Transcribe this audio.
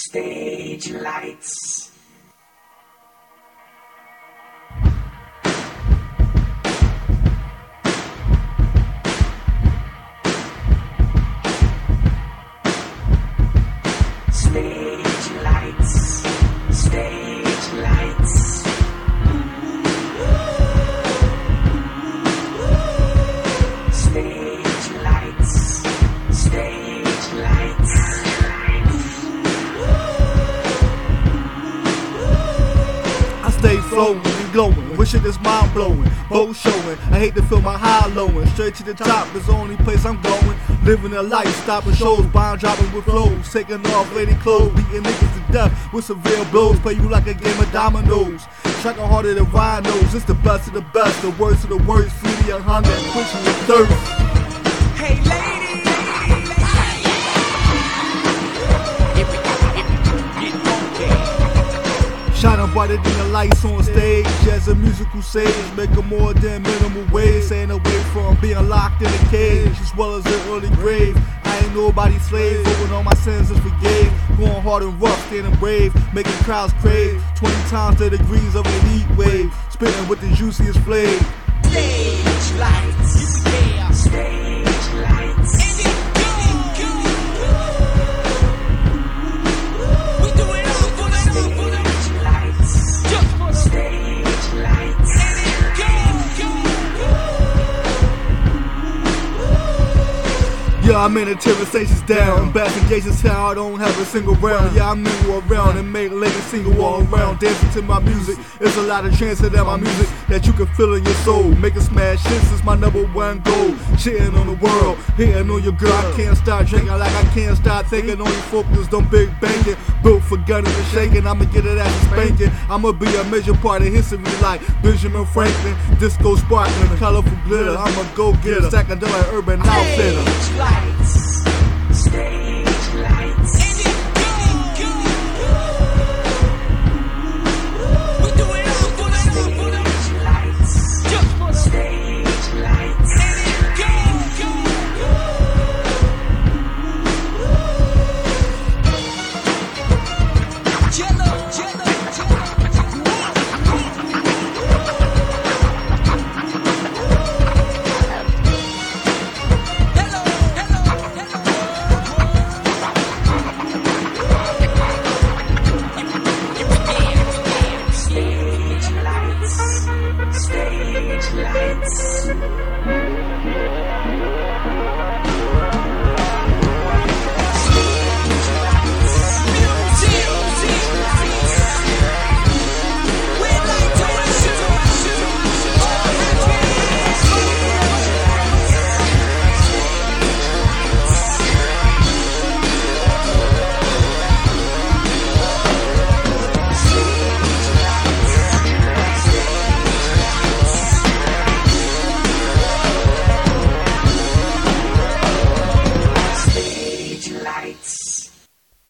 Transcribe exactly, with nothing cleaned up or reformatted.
Stage lights. Stage lights. Stage lights. Stage lights. Stage lights. Stay flowing and glowing, wishing it's mind blowing, both showing. I hate to feel my high lowing. Straight to the top is the only place I'm going. Living a life, stopping shows, buying, dropping with flows, taking off lady clothes, beating niggas to death with severe blows. Play you like a game of dominoes, striking harder than rhinos. It's the best of the best, the worst of the worst. Feeding your hunger and quenching your thirst. Hey lady. Shining brighter than the lights on stage as a musical sage, making more than minimum wage, staying away from being locked in a cage as well as an early grave. I ain't nobody's slave, hoping all my sins is forgave. Going hard and rough, standing brave, making crowds crave. Twenty times the degrees of a heat wave, spitting with the juiciest flavor. Stage lights. Yeah. Stage lights. Yeah, I'm in the terror stations down. Back engagements how I don't have a single round. Yeah, I'm new around and make ladies single all around. Dancing to my music, it's a lot of chances that my music that you can feel in your soul. Making smash hits is my number one goal. Shitting on the world, hitting on your girl. I can't stop drinking like I can't stop thinking. On your focus, don't big banking. Built for gunning and shaking, I'ma get it ass spanking. I'ma be a major part of history like Benjamin Franklin. Disco sparkling, colorful glitter. I'm a go-getter, stacking down like Urban Outfitter.